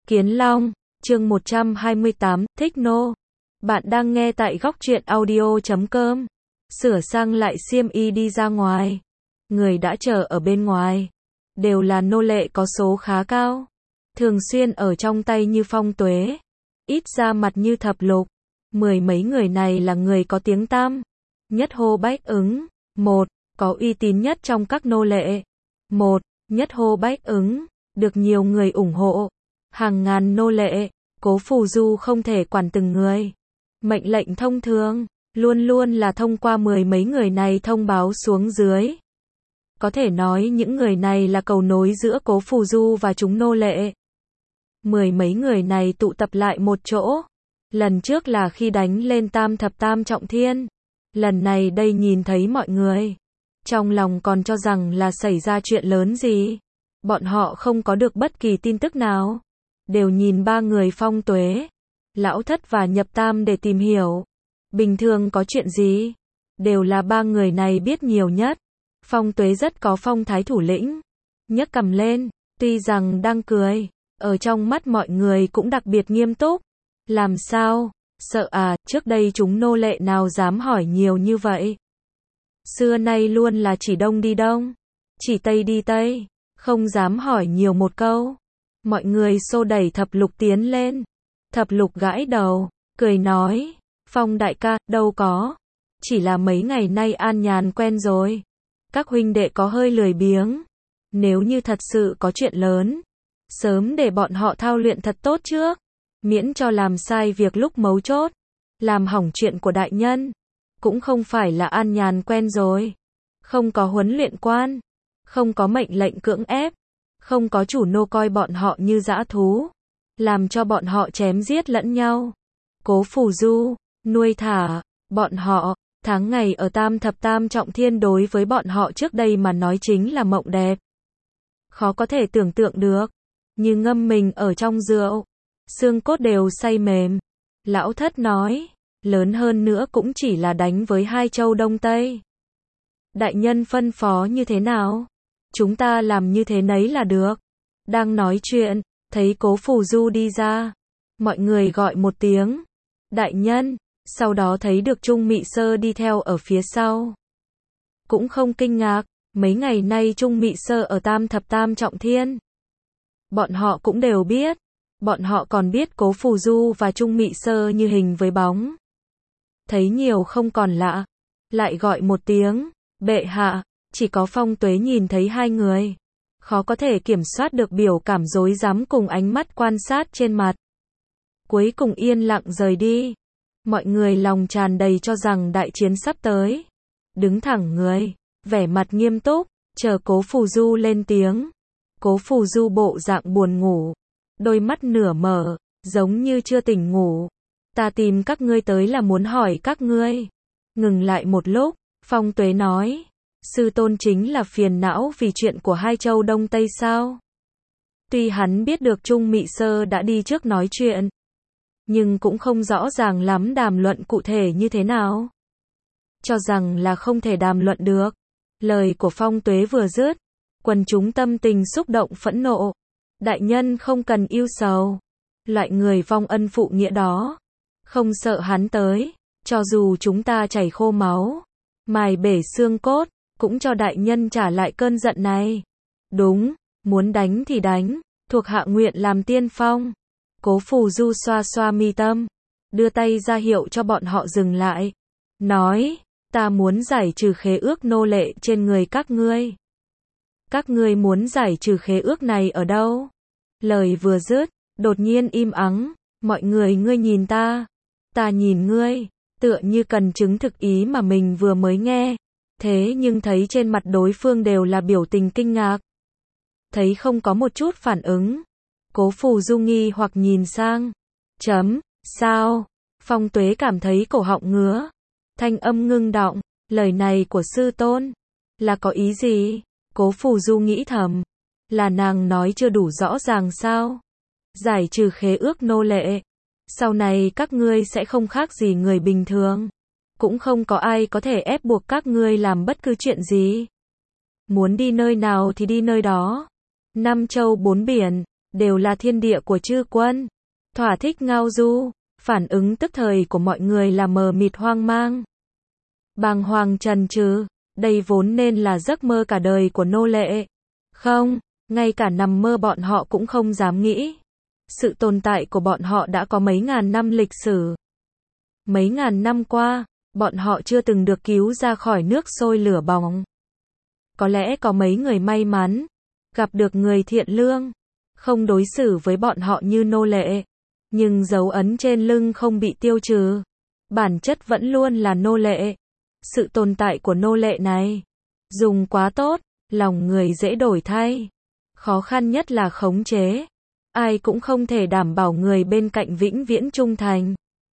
Kiến Long, chương 128, thích nô. Bạn đang nghe tại góc truyện audio.com. Sửa sang lại xiêm y đi ra ngoài. Người đã chờ ở bên ngoài. Đều là nô lệ có số khá cao. Thường xuyên ở trong tay như Phong Tuế. Ít ra mặt như Thập Lục. Mười mấy người này là người có tiếng tăm. Nhất hô bách ứng. Một, có uy tín nhất trong các nô lệ. Một, nhất hô bách ứng. Được nhiều người ủng hộ. Hàng ngàn nô lệ, Cố Phù Du không thể quản từng người. Mệnh lệnh thông thường, luôn luôn là thông qua mười mấy người này thông báo xuống dưới. Có thể nói những người này là cầu nối giữa Cố Phù Du và chúng nô lệ. Mười mấy người này tụ tập lại một chỗ. Lần trước là khi đánh lên Tam Thập Tam Trọng Thiên. Lần này đây nhìn thấy mọi người. Trong lòng còn cho rằng là xảy ra chuyện lớn gì. Bọn họ không có được bất kỳ tin tức nào. Đều nhìn ba người Phong Tuế, Lão Thất và Nhập Tam để tìm hiểu. Bình thường có chuyện gì? Đều là ba người này biết nhiều nhất. Phong Tuế rất có phong thái thủ lĩnh. Nhấc cằm lên, tuy rằng đang cười, ở trong mắt mọi người cũng đặc biệt nghiêm túc. Làm sao? Sợ à, trước đây chúng nô lệ nào dám hỏi nhiều như vậy. Xưa nay luôn là chỉ đông đi đông, chỉ tây đi tây, không dám hỏi nhiều một câu. Mọi người xô đẩy Thập Lục tiến lên. Thập Lục gãi đầu, cười nói, Phong đại ca, đâu có. Chỉ là mấy ngày nay an nhàn quen rồi. Các huynh đệ có hơi lười biếng. Nếu như thật sự có chuyện lớn, sớm để bọn họ thao luyện thật tốt trước. Miễn cho làm sai việc lúc mấu chốt. Làm hỏng chuyện của đại nhân. Cũng không phải là an nhàn quen rồi. Không có huấn luyện quan. Không có mệnh lệnh cưỡng ép. Không có chủ nô coi bọn họ như dã thú. Làm cho bọn họ chém giết lẫn nhau. Cố Phù Du, nuôi thả, bọn họ, tháng ngày ở Tam Thập Tam Trọng Thiên đối với bọn họ trước đây mà nói chính là mộng đẹp. Khó có thể tưởng tượng được. Như ngâm mình ở trong rượu. Xương cốt đều say mềm. Lão Thất nói, lớn hơn nữa cũng chỉ là đánh với hai châu Đông Tây. Đại nhân phân phó như thế nào? Chúng ta làm như thế nấy là được. Đang nói chuyện, thấy Cố Phù Du đi ra. Mọi người gọi một tiếng. Đại nhân, sau đó thấy được Trung Mị Sơ đi theo ở phía sau. Cũng không kinh ngạc, mấy ngày nay Trung Mị Sơ ở Tam Thập Tam Trọng Thiên. Bọn họ cũng đều biết. Bọn họ còn biết Cố Phù Du và Trung Mị Sơ như hình với bóng. Thấy nhiều không còn lạ. Lại gọi một tiếng, bệ hạ. Chỉ có Phong Tuế nhìn thấy hai người. Khó có thể kiểm soát được biểu cảm rối rắm cùng ánh mắt quan sát trên mặt. Cuối cùng yên lặng rời đi. Mọi người lòng tràn đầy cho rằng đại chiến sắp tới. Đứng thẳng người, vẻ mặt nghiêm túc, chờ Cố Phù Du lên tiếng. Cố Phù Du bộ dạng buồn ngủ. Đôi mắt nửa mở, giống như chưa tỉnh ngủ. Ta tìm các ngươi tới là muốn hỏi các ngươi. Ngừng lại một lúc, Phong Tuế nói. Sư tôn chính là phiền não vì chuyện của hai châu Đông Tây sao? Tuy hắn biết được Trung Mị Sơ đã đi trước nói chuyện, nhưng cũng không rõ ràng lắm đàm luận cụ thể như thế nào. Cho rằng là không thể đàm luận được. Lời của Phong Tuế vừa dứt, quần chúng tâm tình xúc động phẫn nộ. Đại nhân không cần ưu sầu. Loại người vong ân phụ nghĩa đó. Không sợ hắn tới. Cho dù chúng ta chảy khô máu, mài bể xương cốt, cũng cho đại nhân trả lại cơn giận này. Đúng, muốn đánh thì đánh, thuộc hạ nguyện làm tiên phong. Cố Phù Du xoa xoa mi tâm, đưa tay ra hiệu cho bọn họ dừng lại. Nói, ta muốn giải trừ khế ước nô lệ trên người các ngươi. Các ngươi muốn giải trừ khế ước này ở đâu? Lời vừa dứt, đột nhiên im ắng. Mọi người ngươi nhìn ta nhìn ngươi, tựa như cần chứng thực ý mà mình vừa mới nghe. Thế nhưng thấy trên mặt đối phương đều là biểu tình kinh ngạc. Thấy không có một chút phản ứng. Cố Phù Du nghi hoặc nhìn sang. Sao? Phong Tuế cảm thấy cổ họng ngứa. Thanh âm ngưng đọng. Lời này của sư tôn là có ý gì? Cố Phù Du nghĩ thầm. Là nàng nói chưa đủ rõ ràng sao? Giải trừ khế ước nô lệ. Sau này các ngươi sẽ không khác gì người bình thường. Cũng không có ai có thể ép buộc các ngươi làm bất cứ chuyện gì. Muốn đi nơi nào thì đi nơi đó. Năm châu bốn biển, đều là thiên địa của chư quân. Thỏa thích ngao du, phản ứng tức thời của mọi người là mờ mịt hoang mang. Bàng hoàng trần trừ, đây vốn nên là giấc mơ cả đời của nô lệ. Không, ngay cả nằm mơ bọn họ cũng không dám nghĩ. Sự tồn tại của bọn họ đã có mấy ngàn năm lịch sử. Mấy ngàn năm qua, bọn họ chưa từng được cứu ra khỏi nước sôi lửa bỏng. Có lẽ có mấy người may mắn, gặp được người thiện lương, không đối xử với bọn họ như nô lệ. Nhưng dấu ấn trên lưng không bị tiêu trừ. Bản chất vẫn luôn là nô lệ. Sự tồn tại của nô lệ này, dùng quá tốt, lòng người dễ đổi thay. Khó khăn nhất là khống chế. Ai cũng không thể đảm bảo người bên cạnh vĩnh viễn trung thành.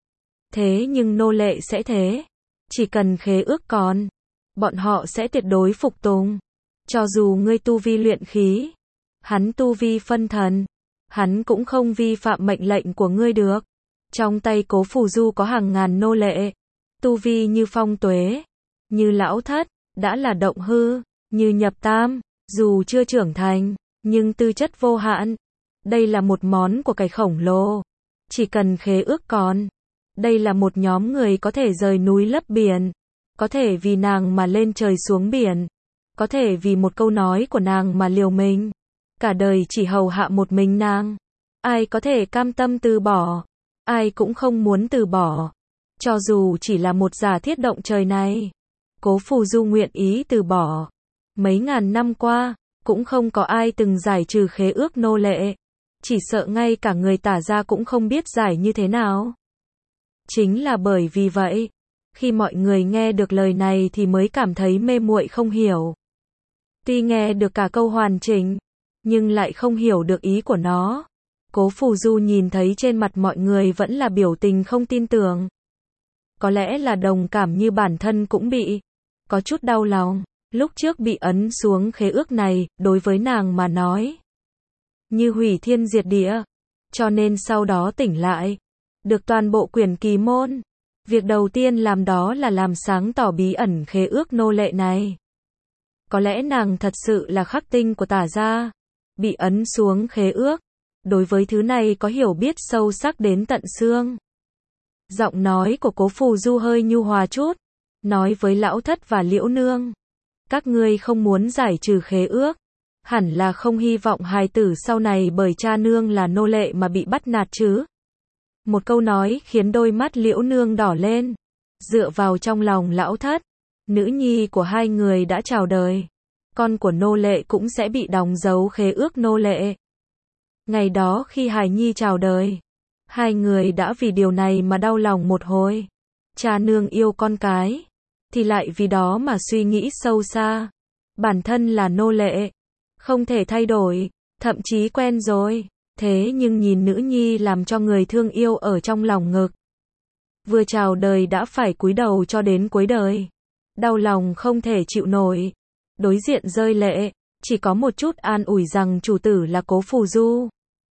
Thế nhưng nô lệ sẽ thế. Chỉ cần khế ước còn, bọn họ sẽ tuyệt đối phục tùng. Cho dù ngươi tu vi luyện khí, hắn tu vi phân thần, hắn cũng không vi phạm mệnh lệnh của ngươi được. Trong tay Cố Phù Du có hàng ngàn nô lệ, tu vi như Phong Tuế, như Lão Thất, đã là động hư, như Nhập Tam, dù chưa trưởng thành, nhưng tư chất vô hạn. Đây là một món của cải khổng lồ. Chỉ cần khế ước còn, đây là một nhóm người có thể rời núi lấp biển, có thể vì nàng mà lên trời xuống biển, có thể vì một câu nói của nàng mà liều mình. Cả đời chỉ hầu hạ một mình nàng. Ai có thể cam tâm từ bỏ? Ai cũng không muốn từ bỏ. Cho dù chỉ là một giả thiết động trời này, Cố Phù Du nguyện ý từ bỏ. Mấy ngàn năm qua, cũng không có ai từng giải trừ khế ước nô lệ. Chỉ sợ ngay cả người Tả gia cũng không biết giải như thế nào. Chính là bởi vì vậy, khi mọi người nghe được lời này thì mới cảm thấy mê muội không hiểu. Tuy nghe được cả câu hoàn chỉnh, nhưng lại không hiểu được ý của nó. Cố Phù Du nhìn thấy trên mặt mọi người vẫn là biểu tình không tin tưởng. Có lẽ là đồng cảm như bản thân cũng bị. Có chút đau lòng, lúc trước bị ấn xuống khế ước này, đối với nàng mà nói, như hủy thiên diệt địa. Cho nên sau đó tỉnh lại, được toàn bộ quyển kỳ môn. Việc đầu tiên làm đó là làm sáng tỏ bí ẩn khế ước nô lệ này. Có lẽ nàng thật sự là khắc tinh của Tả gia, bị ấn xuống khế ước. Đối với thứ này có hiểu biết sâu sắc đến tận xương. Giọng nói của Cố Phù Du hơi nhu hòa chút, nói với Lão Thất và Liễu Nương. Các ngươi không muốn giải trừ khế ước, hẳn là không hy vọng hài tử sau này bởi cha nương là nô lệ mà bị bắt nạt chứ. Một câu nói khiến đôi mắt Liễu Nương đỏ lên. Dựa vào trong lòng Lão Thất, nữ nhi của hai người đã chào đời. Con của nô lệ cũng sẽ bị đóng dấu khế ước nô lệ. Ngày đó khi hài nhi chào đời, hai người đã vì điều này mà đau lòng một hồi. Cha nương yêu con cái, thì lại vì đó mà suy nghĩ sâu xa. Bản thân là nô lệ, không thể thay đổi, thậm chí quen rồi. Thế nhưng nhìn nữ nhi làm cho người thương yêu ở trong lòng ngực. Vừa chào đời đã phải cúi đầu cho đến cuối đời. Đau lòng không thể chịu nổi. Đối diện rơi lệ, chỉ có một chút an ủi rằng chủ tử là Cố Phù Du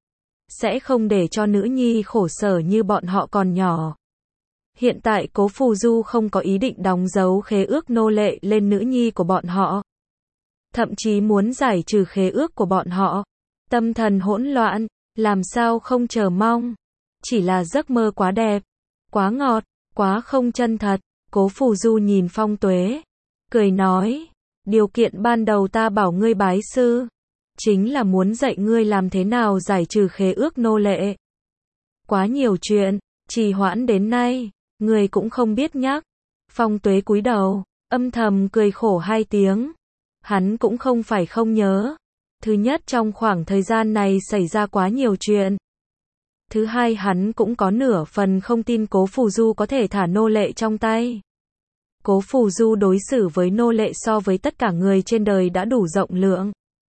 sẽ không để cho nữ nhi khổ sở như bọn họ còn nhỏ. Hiện tại Cố Phù Du không có ý định đóng dấu khế ước nô lệ lên nữ nhi của bọn họ. Thậm chí muốn giải trừ khế ước của bọn họ. Tâm thần hỗn loạn, làm sao không chờ mong. Chỉ là giấc mơ quá đẹp, quá ngọt, quá không chân thật. Cố Phù Du nhìn Phong Tuế, cười nói, điều kiện ban đầu ta bảo ngươi bái sư, chính là muốn dạy ngươi làm thế nào giải trừ khế ước nô lệ. Quá nhiều chuyện, trì hoãn đến nay, ngươi cũng không biết nhắc. Phong Tuế cúi đầu, âm thầm cười khổ hai tiếng. Hắn cũng không phải không nhớ. Thứ nhất, trong khoảng thời gian này xảy ra quá nhiều chuyện. Thứ hai, hắn cũng có nửa phần không tin Cố Phù Du có thể thả nô lệ trong tay. Cố Phù Du đối xử với nô lệ so với tất cả người trên đời đã đủ rộng lượng.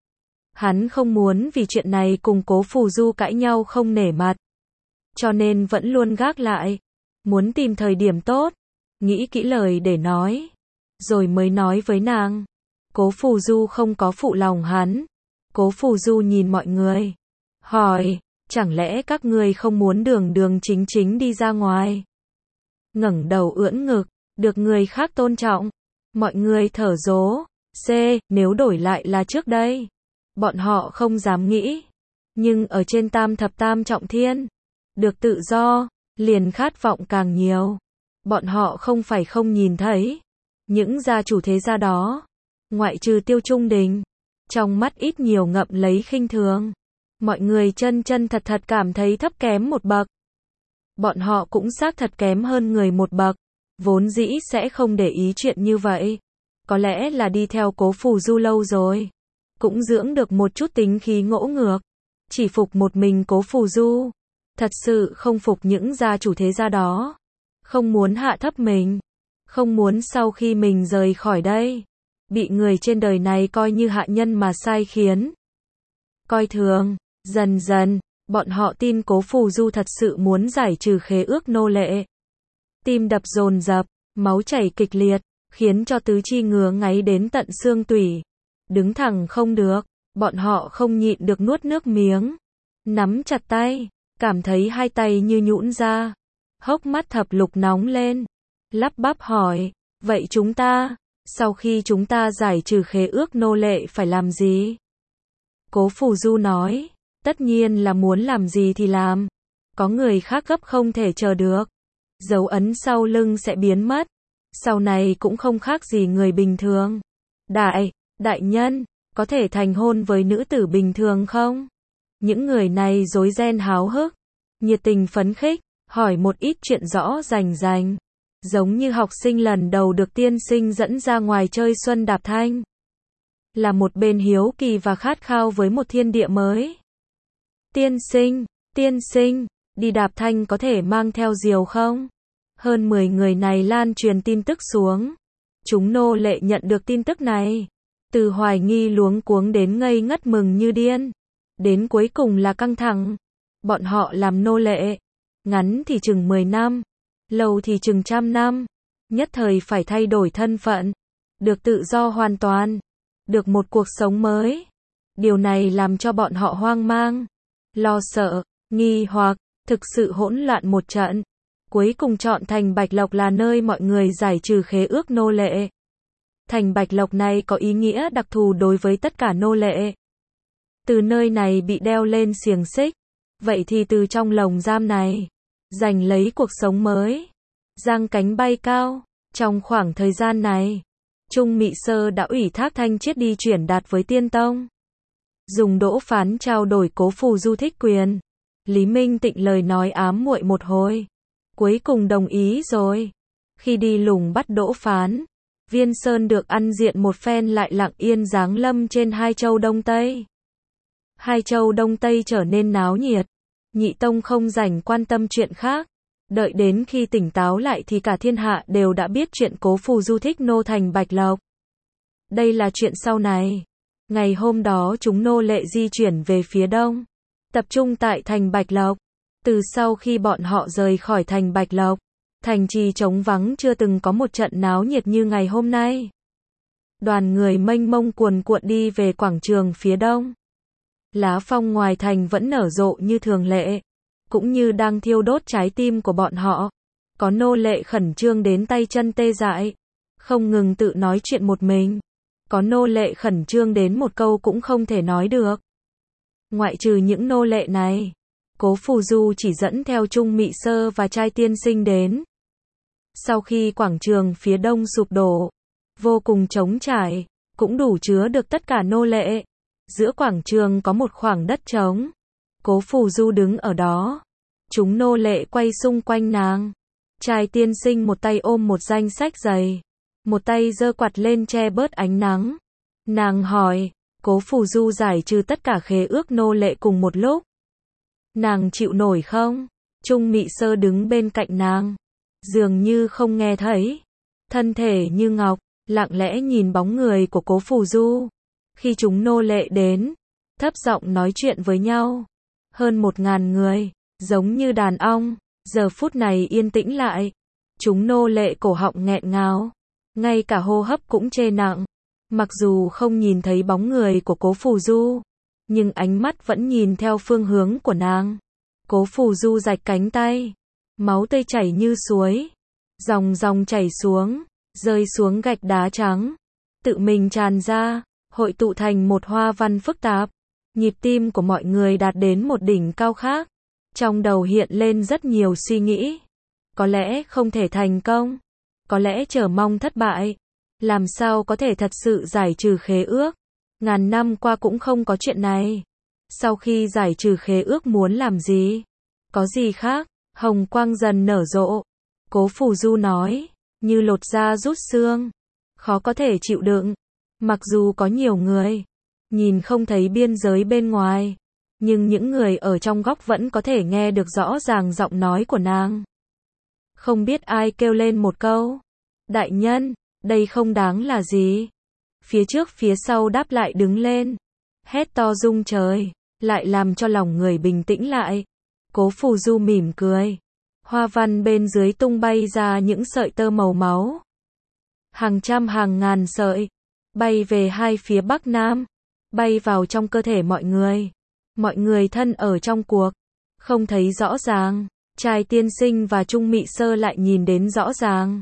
Hắn không muốn vì chuyện này cùng Cố Phù Du cãi nhau không nể mặt. Cho nên vẫn luôn gác lại. Muốn tìm thời điểm tốt, nghĩ kỹ lời để nói, rồi mới nói với nàng. Cố Phù Du không có phụ lòng hắn. Cố Phù Du nhìn mọi người, hỏi, chẳng lẽ các ngươi không muốn đường đường chính chính đi ra ngoài? Ngẩng đầu ưỡn ngực, được người khác tôn trọng. Mọi người thở dố. Nếu đổi lại là trước đây, bọn họ không dám nghĩ. Nhưng ở trên tam trọng thiên, được tự do, liền khát vọng càng nhiều. Bọn họ không phải không nhìn thấy. Những gia chủ thế gia đó, ngoại trừ Tiêu Trung Đình, trong mắt ít nhiều ngậm lấy khinh thường. Mọi người chân thật cảm thấy thấp kém một bậc. Bọn họ cũng xác thật kém hơn người một bậc. Vốn dĩ sẽ không để ý chuyện như vậy. Có lẽ là đi theo Cố Phù Du lâu rồi. Cũng dưỡng được một chút tính khí ngỗ ngược. Chỉ phục một mình Cố Phù Du. Thật sự không phục những gia chủ thế gia đó. Không muốn hạ thấp mình. Không muốn sau khi mình rời khỏi đây, bị người trên đời này coi như hạ nhân mà sai khiến. Coi thường. Dần dần, bọn họ tin Cố Phù Du thật sự muốn giải trừ khế ước nô lệ. Tim đập dồn dập, máu chảy kịch liệt, khiến cho tứ chi ngứa ngáy đến tận xương tủy. Đứng thẳng không được, bọn họ không nhịn được nuốt nước miếng. Nắm chặt tay, cảm thấy hai tay như nhũn ra. Hốc mắt thập lục nóng lên. Lắp bắp hỏi, vậy chúng ta, sau khi chúng ta giải trừ khế ước nô lệ phải làm gì? Cố Phù Du nói, tất nhiên là muốn làm gì thì làm. Có người khác gấp không thể chờ được. Dấu ấn sau lưng sẽ biến mất. Sau này cũng không khác gì người bình thường. Đại nhân, có thể thành hôn với nữ tử bình thường không? Những người này rối ren háo hức, nhiệt tình phấn khích, hỏi một ít chuyện rõ rành. Giống như học sinh lần đầu được tiên sinh dẫn ra ngoài chơi xuân đạp thanh. Là một bên hiếu kỳ và khát khao với một thiên địa mới. Tiên sinh, đi đạp thanh có thể mang theo diều không? Hơn 10 người này lan truyền tin tức xuống. Chúng nô lệ nhận được tin tức này. Từ hoài nghi luống cuống đến ngây ngất mừng như điên. Đến cuối cùng là căng thẳng. Bọn họ làm nô lệ. Ngắn thì chừng 10 năm. Lâu thì chừng 100 năm. Nhất thời phải thay đổi thân phận. Được tự do hoàn toàn. Được một cuộc sống mới. Điều này làm cho bọn họ hoang mang. Lo sợ, nghi hoặc, thực sự hỗn loạn một trận. Cuối cùng chọn thành Bạch Lộc là nơi mọi người giải trừ khế ước nô lệ. Thành Bạch Lộc này có ý nghĩa đặc thù đối với tất cả nô lệ. Từ nơi này bị đeo lên xiềng xích. Vậy thì từ trong lồng giam này, giành lấy cuộc sống mới. Giang cánh bay cao. Trong khoảng thời gian này, Trung Mị Sơ đã ủy thác Thanh Chiết đi chuyển đạt với Tiên Tông. Dùng Đỗ Phán trao đổi Cố Phù Du thích quyền. Lý Minh Tịnh lời nói ám muội một hồi. Cuối cùng đồng ý rồi. Khi đi lùng bắt Đỗ Phán, Viên Sơn được ăn diện một phen lại lặng yên giáng lâm trên Hai Châu Đông Tây. Hai Châu Đông Tây trở nên náo nhiệt. Nhị Tông không rảnh quan tâm chuyện khác. Đợi đến khi tỉnh táo lại thì cả thiên hạ đều đã biết chuyện Cố Phù Du thích nô thành Bạch Lộc. Đây là chuyện sau này. Ngày hôm đó chúng nô lệ di chuyển về phía đông, tập trung tại thành Bạch Lộc. Từ sau khi bọn họ rời khỏi thành Bạch Lộc, thành trì trống vắng chưa từng có một trận náo nhiệt như ngày hôm nay. Đoàn người mênh mông cuồn cuộn đi về quảng trường phía đông. Lá phong ngoài thành vẫn nở rộ như thường lệ, cũng như đang thiêu đốt trái tim của bọn họ. Có nô lệ khẩn trương đến tay chân tê dại, không ngừng tự nói chuyện một mình. Có nô lệ khẩn trương đến một câu cũng không thể nói được. Ngoại trừ những nô lệ này, Cố Phù Du chỉ dẫn theo Trung Mị Sơ và trai tiên sinh đến. Sau khi quảng trường phía đông sụp đổ, vô cùng trống trải, cũng đủ chứa được tất cả nô lệ. Giữa quảng trường có một khoảng đất trống. Cố Phù Du đứng ở đó. Chúng nô lệ quay xung quanh nàng. Trai tiên sinh một tay ôm một danh sách dày, một tay giơ quạt lên che bớt ánh nắng. Nàng hỏi, Cố Phù Du giải trừ tất cả khế ước nô lệ cùng một lúc. Nàng chịu nổi không? Trung Mị Sơ đứng bên cạnh nàng, dường như không nghe thấy. Thân thể như ngọc, lặng lẽ nhìn bóng người của Cố Phù Du. Khi chúng nô lệ đến, thấp giọng nói chuyện với nhau. Hơn 1000 người, giống như đàn ong, giờ phút này yên tĩnh lại. Chúng nô lệ cổ họng nghẹn ngào, ngay cả hô hấp cũng chê nặng. Mặc dù không nhìn thấy bóng người của Cố Phù Du, nhưng ánh mắt vẫn nhìn theo phương hướng của nàng. Cố Phù Du rạch cánh tay, máu tươi chảy như suối, dòng dòng chảy xuống, rơi xuống gạch đá trắng, tự mình tràn ra, hội tụ thành một hoa văn phức tạp. Nhịp tim của mọi người đạt đến một đỉnh cao khác. Trong đầu hiện lên rất nhiều suy nghĩ. Có lẽ không thể thành công. Có lẽ chờ mong thất bại. Làm sao có thể thật sự giải trừ khế ước? Ngàn năm qua cũng không có chuyện này. Sau khi giải trừ khế ước muốn làm gì? Có gì khác? Hồng quang dần nở rộ. Cố Phù Du nói, như lột da rút xương. Khó có thể chịu đựng. Mặc dù có nhiều người nhìn không thấy biên giới bên ngoài, nhưng những người ở trong góc vẫn có thể nghe được rõ ràng giọng nói của nàng. Không biết ai kêu lên một câu. Đại nhân, đây không đáng là gì. Phía trước phía sau đáp lại đứng lên. Hét to rung trời, lại làm cho lòng người bình tĩnh lại. Cố Phù Du mỉm cười. Hoa văn bên dưới tung bay ra những sợi tơ màu máu. Hàng trăm hàng ngàn sợi, bay về hai phía bắc nam, bay vào trong cơ thể mọi người. Mọi người thân ở trong cuộc, không thấy rõ ràng. Trai tiên sinh và Trung Mị Sơ lại nhìn đến rõ ràng.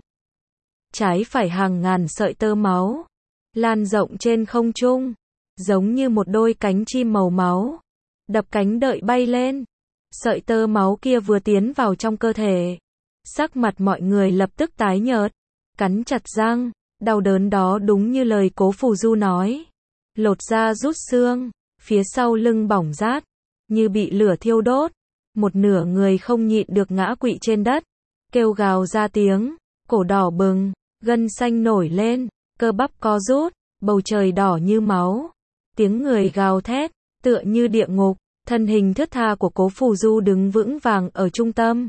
Trái phải hàng ngàn sợi tơ máu, lan rộng trên không trung, giống như một đôi cánh chim màu máu, đập cánh đợi bay lên. Sợi tơ máu kia vừa tiến vào trong cơ thể, sắc mặt mọi người lập tức tái nhợt, cắn chặt răng, đau đớn đó đúng như lời Cố Phù Du nói. Lột da rút xương, phía sau lưng bỏng rát, như bị lửa thiêu đốt. Một nửa người không nhịn được ngã quỵ trên đất, kêu gào ra tiếng, cổ đỏ bừng, gân xanh nổi lên, cơ bắp co rút, bầu trời đỏ như máu. Tiếng người gào thét, tựa như địa ngục, thân hình thướt tha của Cố Phù Du đứng vững vàng ở trung tâm.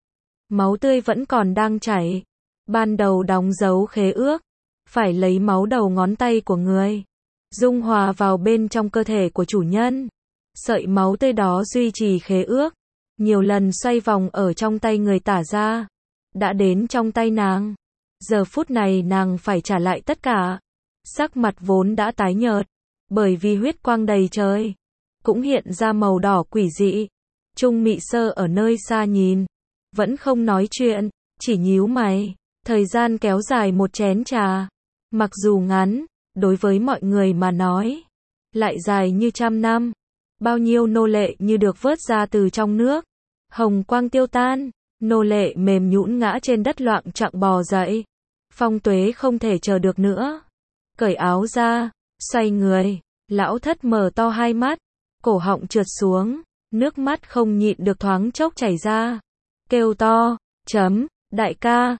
Máu tươi vẫn còn đang chảy. Ban đầu đóng dấu khế ước, phải lấy máu đầu ngón tay của người, dung hòa vào bên trong cơ thể của chủ nhân. Sợi máu tươi đó duy trì khế ước, nhiều lần xoay vòng ở trong tay người tả ra. Đã đến trong tay nàng. Giờ phút này nàng phải trả lại tất cả. Sắc mặt vốn đã tái nhợt, bởi vì huyết quang đầy trời, cũng hiện ra màu đỏ quỷ dị. Trung Mị Sơ ở nơi xa nhìn, vẫn không nói chuyện, chỉ nhíu mày. Thời gian kéo dài một chén trà, mặc dù ngắn, đối với mọi người mà nói, lại dài như trăm năm. Bao nhiêu nô lệ như được vớt ra từ trong nước. Hồng quang tiêu tan, nô lệ mềm nhũn ngã trên đất loạng choạng bò dậy. Phong Tuế không thể chờ được nữa, cởi áo ra, xoay người. Lão thất mở to hai mắt, cổ họng trượt xuống, nước mắt không nhịn được thoáng chốc chảy ra. Kêu to, đại ca,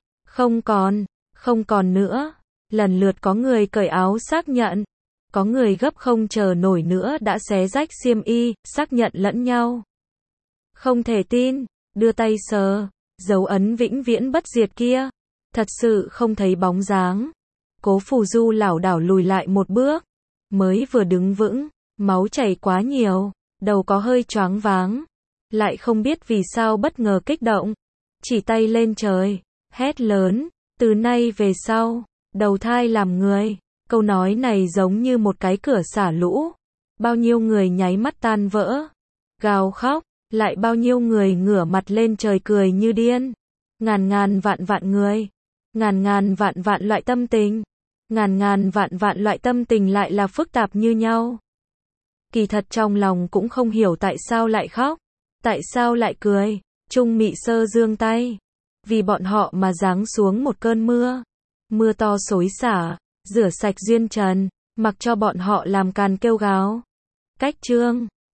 không còn nữa. Lần lượt có người cởi áo xác nhận, có người gấp không chờ nổi nữa đã xé rách xiêm y, xác nhận lẫn nhau. Không thể tin, đưa tay sờ, dấu ấn vĩnh viễn bất diệt kia, thật sự không thấy bóng dáng. Cố Phù Du lảo đảo lùi lại một bước, mới vừa đứng vững, máu chảy quá nhiều, đầu có hơi choáng váng, lại không biết vì sao bất ngờ kích động, chỉ tay lên trời, hét lớn, từ nay về sau, đầu thai làm người. Câu nói này giống như một cái cửa xả lũ, bao nhiêu người nháy mắt tan vỡ, gào khóc, lại bao nhiêu người ngửa mặt lên trời cười như điên. Ngàn ngàn vạn người, ngàn vạn loại tâm tình, ngàn vạn loại tâm tình lại là phức tạp như nhau. Kỳ thật trong lòng cũng không hiểu tại sao lại khóc, tại sao lại cười. Trung Mị Sơ giương tay, vì bọn họ mà giáng xuống một cơn mưa, mưa to xối xả, rửa sạch duyên trần, mặc cho bọn họ làm càn kêu gào. Cách chương